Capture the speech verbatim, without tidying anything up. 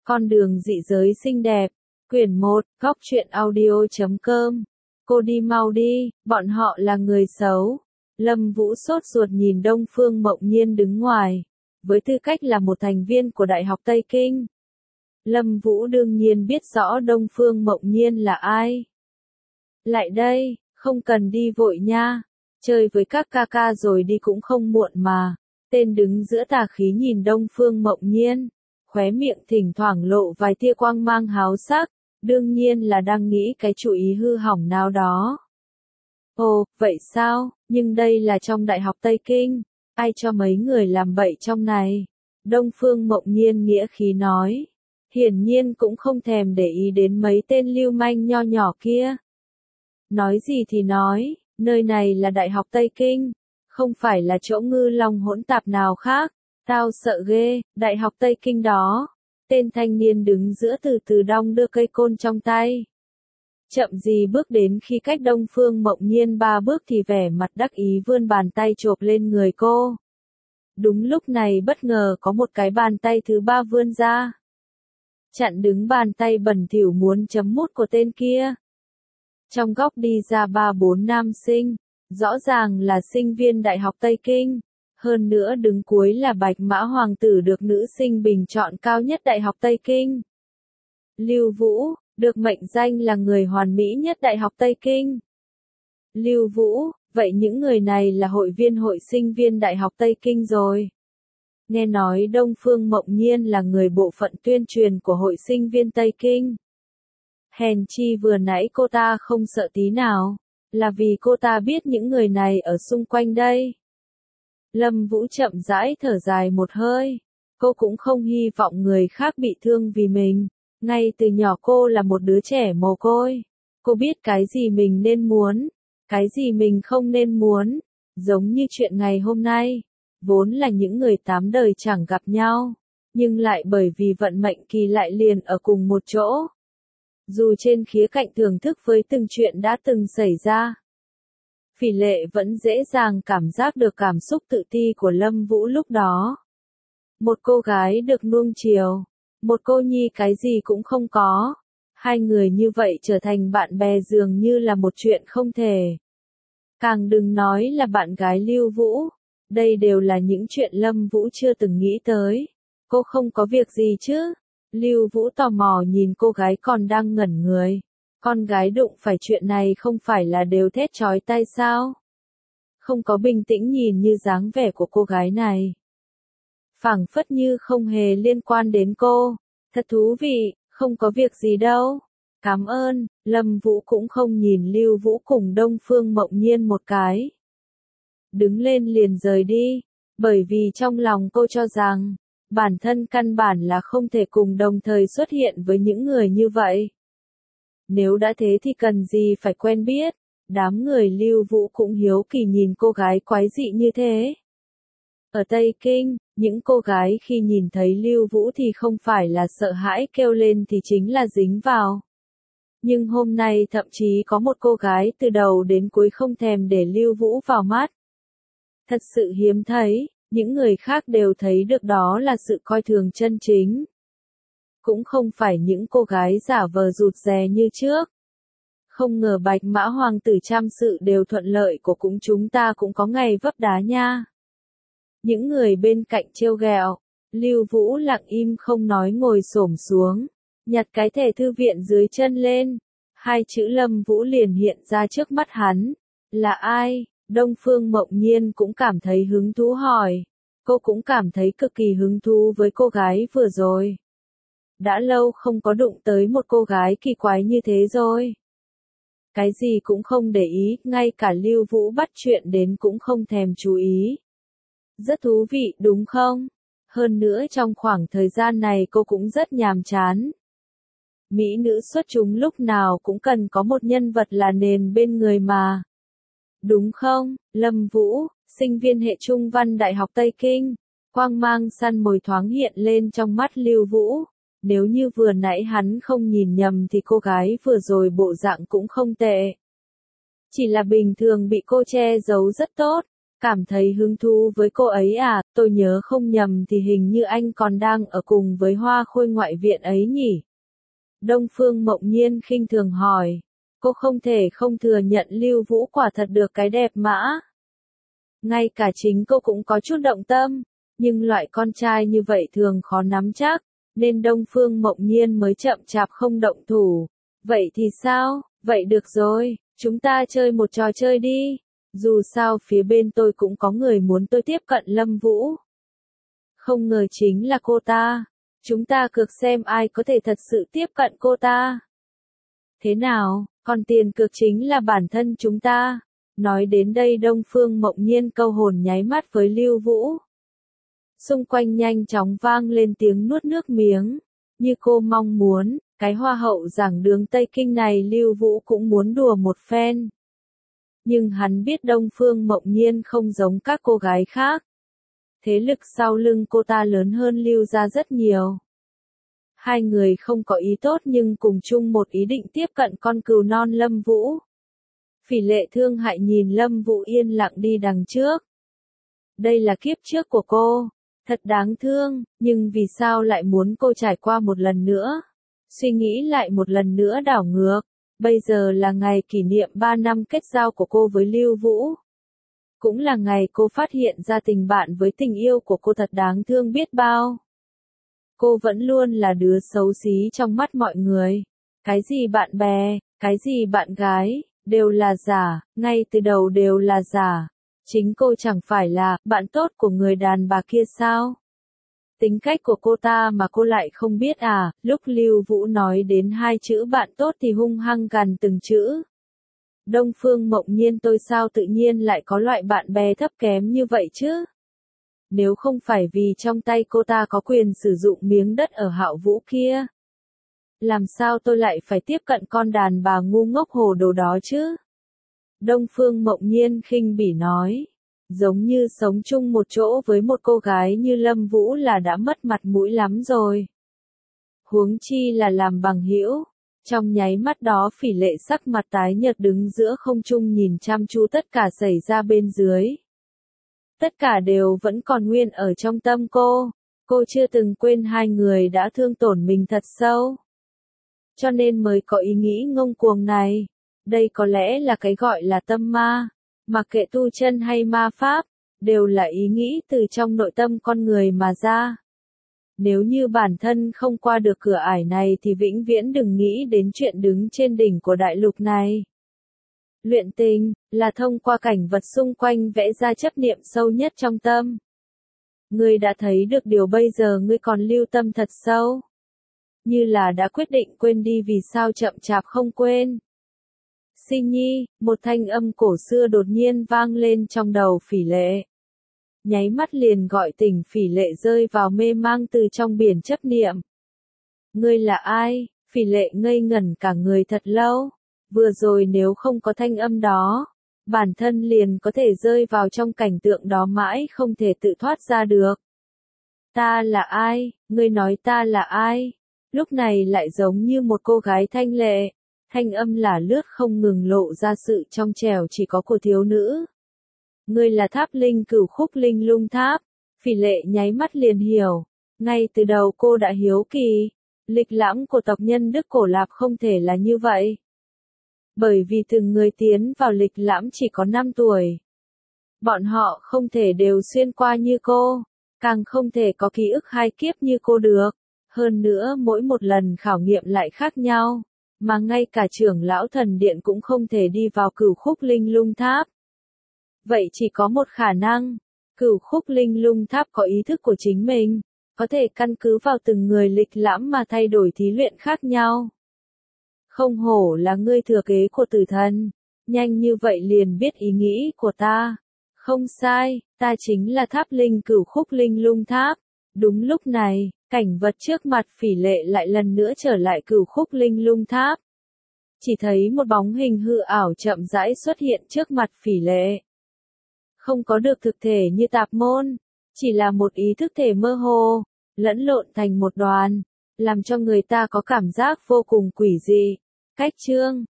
Con đường dị giới xinh đẹp. Quyển một, góc truyện audio chấm com. Cô đi mau đi, bọn họ là người xấu. Lâm Vũ sốt ruột nhìn Đông Phương Mộng Nhiên đứng ngoài. Với tư cách là một thành viên của Đại học Tây Kinh, Lâm Vũ đương nhiên biết rõ Đông Phương Mộng Nhiên là ai. Lại đây, không cần đi vội nha. Chơi với các ca ca rồi đi cũng không muộn mà. Tên đứng giữa tà khí nhìn Đông Phương Mộng Nhiên, khóe miệng thỉnh thoảng lộ vài tia quang mang háo sắc, đương nhiên là đang nghĩ cái chủ ý hư hỏng nào đó. Ồ, vậy sao, nhưng đây là trong Đại học Tây Kinh, ai cho mấy người làm bậy trong này? Đông Phương Mộng Nhiên nghĩa khí nói, hiển nhiên cũng không thèm để ý đến mấy tên lưu manh nho nhỏ kia. Nói gì thì nói, nơi này là Đại học Tây Kinh, không phải là chỗ ngư long hỗn tạp nào khác. Tao sợ ghê, Đại học Tây Kinh đó. Tên thanh niên đứng giữa từ từ đong đưa cây côn trong tay. Chậm gì bước đến khi cách Đông Phương Mộng Nhiên ba bước thì vẻ mặt đắc ý vươn bàn tay chộp lên người cô. Đúng lúc này bất ngờ có một cái bàn tay thứ ba vươn ra. Chặn đứng bàn tay bẩn thỉu muốn chấm mút của tên kia. Trong góc đi ra ba bốn nam sinh, rõ ràng là sinh viên Đại học Tây Kinh. Hơn nữa đứng cuối là Bạch Mã Hoàng tử được nữ sinh bình chọn cao nhất Đại học Tây Kinh. Lưu Vũ, được mệnh danh là người hoàn mỹ nhất Đại học Tây Kinh. Lưu Vũ, vậy những người này là hội viên hội sinh viên Đại học Tây Kinh rồi. Nghe nói Đông Phương Mộng Nhiên là người bộ phận tuyên truyền của hội sinh viên Tây Kinh. Hèn chi vừa nãy cô ta không sợ tí nào, là vì cô ta biết những người này ở xung quanh đây. Lâm Vũ chậm rãi thở dài một hơi. Cô cũng không hy vọng người khác bị thương vì mình. Ngay từ nhỏ cô là một đứa trẻ mồ côi. Cô biết cái gì mình nên muốn, cái gì mình không nên muốn. Giống như chuyện ngày hôm nay. Vốn là những người tám đời chẳng gặp nhau. Nhưng lại bởi vì vận mệnh kỳ lại liền ở cùng một chỗ. Dù trên khía cạnh thưởng thức với từng chuyện đã từng xảy ra. Phỉ Lệ vẫn dễ dàng cảm giác được cảm xúc tự ti của Lâm Vũ lúc đó. Một cô gái được nuông chiều, một cô nhi cái gì cũng không có. Hai người như vậy trở thành bạn bè dường như là một chuyện không thể. Càng đừng nói là bạn gái Lưu Vũ. Đây đều là những chuyện Lâm Vũ chưa từng nghĩ tới. Cô không có việc gì chứ? Lưu Vũ tò mò nhìn cô gái còn đang ngẩn người. Con gái đụng phải chuyện này không phải là đều thét chói tai sao? Không có bình tĩnh nhìn như dáng vẻ của cô gái này. Phảng phất như không hề liên quan đến cô. Thật thú vị, không có việc gì đâu. Cảm ơn, Lâm Vũ cũng không nhìn Lưu Vũ cùng Đông Phương Mộng Nhiên một cái. Đứng lên liền rời đi, bởi vì trong lòng cô cho rằng, bản thân căn bản là không thể cùng đồng thời xuất hiện với những người như vậy. Nếu đã thế thì cần gì phải quen biết. Đám người Lưu Vũ cũng hiếu kỳ nhìn cô gái quái dị như thế. Ở Tây Kinh, những cô gái khi nhìn thấy Lưu Vũ thì không phải là sợ hãi kêu lên thì chính là dính vào. Nhưng hôm nay thậm chí có một cô gái từ đầu đến cuối không thèm để Lưu Vũ vào mắt. Thật sự hiếm thấy, những người khác đều thấy được đó là sự coi thường chân chính. Cũng không phải những cô gái giả vờ rụt rè như trước. Không ngờ Bạch Mã Hoàng tử trăm sự đều thuận lợi của cũng chúng ta cũng có ngày vấp đá nha. Những người bên cạnh trêu ghẹo, Lưu Vũ lặng im không nói ngồi xổm xuống, nhặt cái thẻ thư viện dưới chân lên. Hai chữ Lâm Vũ liền hiện ra trước mắt hắn. Là ai? Đông Phương Mộng Nhiên cũng cảm thấy hứng thú hỏi. Cô cũng cảm thấy cực kỳ hứng thú với cô gái vừa rồi. Đã lâu không có đụng tới một cô gái kỳ quái như thế rồi. Cái gì cũng không để ý, ngay cả Lưu Vũ bắt chuyện đến cũng không thèm chú ý. Rất thú vị đúng không? Hơn nữa trong khoảng thời gian này cô cũng rất nhàm chán. Mỹ nữ xuất chúng lúc nào cũng cần có một nhân vật là nền bên người mà. Đúng không, Lâm Vũ, sinh viên hệ Trung văn Đại học Tây Kinh. Quang mang săn mồi thoáng hiện lên trong mắt Lưu Vũ. Nếu như vừa nãy hắn không nhìn nhầm thì cô gái vừa rồi bộ dạng cũng không tệ. Chỉ là bình thường bị cô che giấu rất tốt. Cảm thấy hứng thú với cô ấy à, tôi nhớ không nhầm thì hình như anh còn đang ở cùng với Hoa Khôi ngoại viện ấy nhỉ? Đông Phương Mộng Nhiên khinh thường hỏi. Cô không thể không thừa nhận Lưu Vũ quả thật được cái đẹp mã. Ngay cả chính cô cũng có chút động tâm, nhưng loại con trai như vậy thường khó nắm chắc, nên Đông Phương Mộng Nhiên mới chậm chạp không động thủ. Vậy thì sao? Vậy được rồi, chúng ta chơi một trò chơi đi. Dù sao phía bên tôi cũng có người muốn tôi tiếp cận Lâm Vũ. Không ngờ chính là cô ta. Chúng ta cược xem ai có thể thật sự tiếp cận cô ta. Thế nào, còn tiền cược chính là bản thân chúng ta. Nói đến đây Đông Phương Mộng Nhiên câu hồn nháy mắt với Lưu Vũ. Xung quanh nhanh chóng vang lên tiếng nuốt nước miếng. Như cô mong muốn, cái hoa hậu giảng đường Tây Kinh này Lưu Vũ cũng muốn đùa một phen. Nhưng hắn biết Đông Phương Mộng Nhiên không giống các cô gái khác. Thế lực sau lưng cô ta lớn hơn Lưu gia rất nhiều. Hai người không có ý tốt nhưng cùng chung một ý định tiếp cận con cừu non Lâm Vũ. Phỉ Lệ thương hại nhìn Lâm Vũ yên lặng đi đằng trước. Đây là kiếp trước của cô, thật đáng thương, nhưng vì sao lại muốn cô trải qua một lần nữa? Suy nghĩ lại một lần nữa đảo ngược. Bây giờ là ngày kỷ niệm ba năm kết giao của cô với Lưu Vũ. Cũng là ngày cô phát hiện ra tình bạn với tình yêu của cô thật đáng thương biết bao. Cô vẫn luôn là đứa xấu xí trong mắt mọi người. Cái gì bạn bè, cái gì bạn gái, đều là giả, ngay từ đầu đều là giả. Chính cô chẳng phải là bạn tốt của người đàn bà kia sao? Tính cách của cô ta mà cô lại không biết à, lúc Lưu Vũ nói đến hai chữ bạn tốt thì hung hăng gằn từng chữ. Đông Phương Mộng Nhiên tôi sao tự nhiên lại có loại bạn bè thấp kém như vậy chứ? Nếu không phải vì trong tay cô ta có quyền sử dụng miếng đất ở Hạo Vũ kia. Làm sao tôi lại phải tiếp cận con đàn bà ngu ngốc hồ đồ đó chứ? Đông Phương Mộng Nhiên khinh bỉ nói. Giống như sống chung một chỗ với một cô gái như Lâm Vũ là đã mất mặt mũi lắm rồi. Huống chi là làm bằng hữu. Trong nháy mắt đó Phỉ Lệ sắc mặt tái nhợt đứng giữa không trung nhìn chăm chú tất cả xảy ra bên dưới. Tất cả đều vẫn còn nguyên ở trong tâm cô. Cô chưa từng quên hai người đã thương tổn mình thật sâu. Cho nên mới có ý nghĩ ngông cuồng này. Đây có lẽ là cái gọi là tâm ma. Mặc kệ tu chân hay ma pháp, đều là ý nghĩ từ trong nội tâm con người mà ra. Nếu như bản thân không qua được cửa ải này thì vĩnh viễn đừng nghĩ đến chuyện đứng trên đỉnh của đại lục này. Luyện tình, là thông qua cảnh vật xung quanh vẽ ra chấp niệm sâu nhất trong tâm. Ngươi đã thấy được điều bây giờ ngươi còn lưu tâm thật sâu. Như là đã quyết định quên đi vì sao chậm chạp không quên. Sinh nhi, một thanh âm cổ xưa đột nhiên vang lên trong đầu Phỉ Lệ. Nháy mắt liền gọi tỉnh Phỉ Lệ rơi vào mê mang từ trong biển chấp niệm. Ngươi là ai? Phỉ Lệ ngây ngẩn cả người thật lâu. Vừa rồi nếu không có thanh âm đó, bản thân liền có thể rơi vào trong cảnh tượng đó mãi không thể tự thoát ra được. Ta là ai? Ngươi nói ta là ai? Lúc này lại giống như một cô gái thanh lệ. Thanh âm là lướt không ngừng lộ ra sự trong trẻo chỉ có của thiếu nữ. Ngươi là Tháp Linh Cửu Khúc Linh Lung Tháp. Phỉ Lệ nháy mắt liền hiểu. Ngay từ đầu cô đã hiếu kỳ. Lịch lãm của tộc nhân Đức Cổ Lạp không thể là như vậy. Bởi vì từng người tiến vào lịch lãm chỉ có năm tuổi. Bọn họ không thể đều xuyên qua như cô. Càng không thể có ký ức hai kiếp như cô được. Hơn nữa mỗi một lần khảo nghiệm lại khác nhau. Mà ngay cả trưởng lão thần điện cũng không thể đi vào Cửu Khúc Linh Lung Tháp. Vậy chỉ có một khả năng, Cửu Khúc Linh Lung Tháp có ý thức của chính mình, có thể căn cứ vào từng người lịch lãm mà thay đổi thí luyện khác nhau. Không hổ là ngươi thừa kế của tử thần, nhanh như vậy liền biết ý nghĩ của ta. Không sai, ta chính là Tháp Linh Cửu Khúc Linh Lung Tháp. Đúng lúc này, cảnh vật trước mặt Phỉ Lệ lại lần nữa trở lại Cửu Khúc Linh Lung Tháp. Chỉ thấy một bóng hình hư ảo chậm rãi xuất hiện trước mặt Phỉ Lệ. Không có được thực thể như tạp môn, chỉ là một ý thức thể mơ hồ, lẫn lộn thành một đoàn, làm cho người ta có cảm giác vô cùng quỷ dị. Cách chương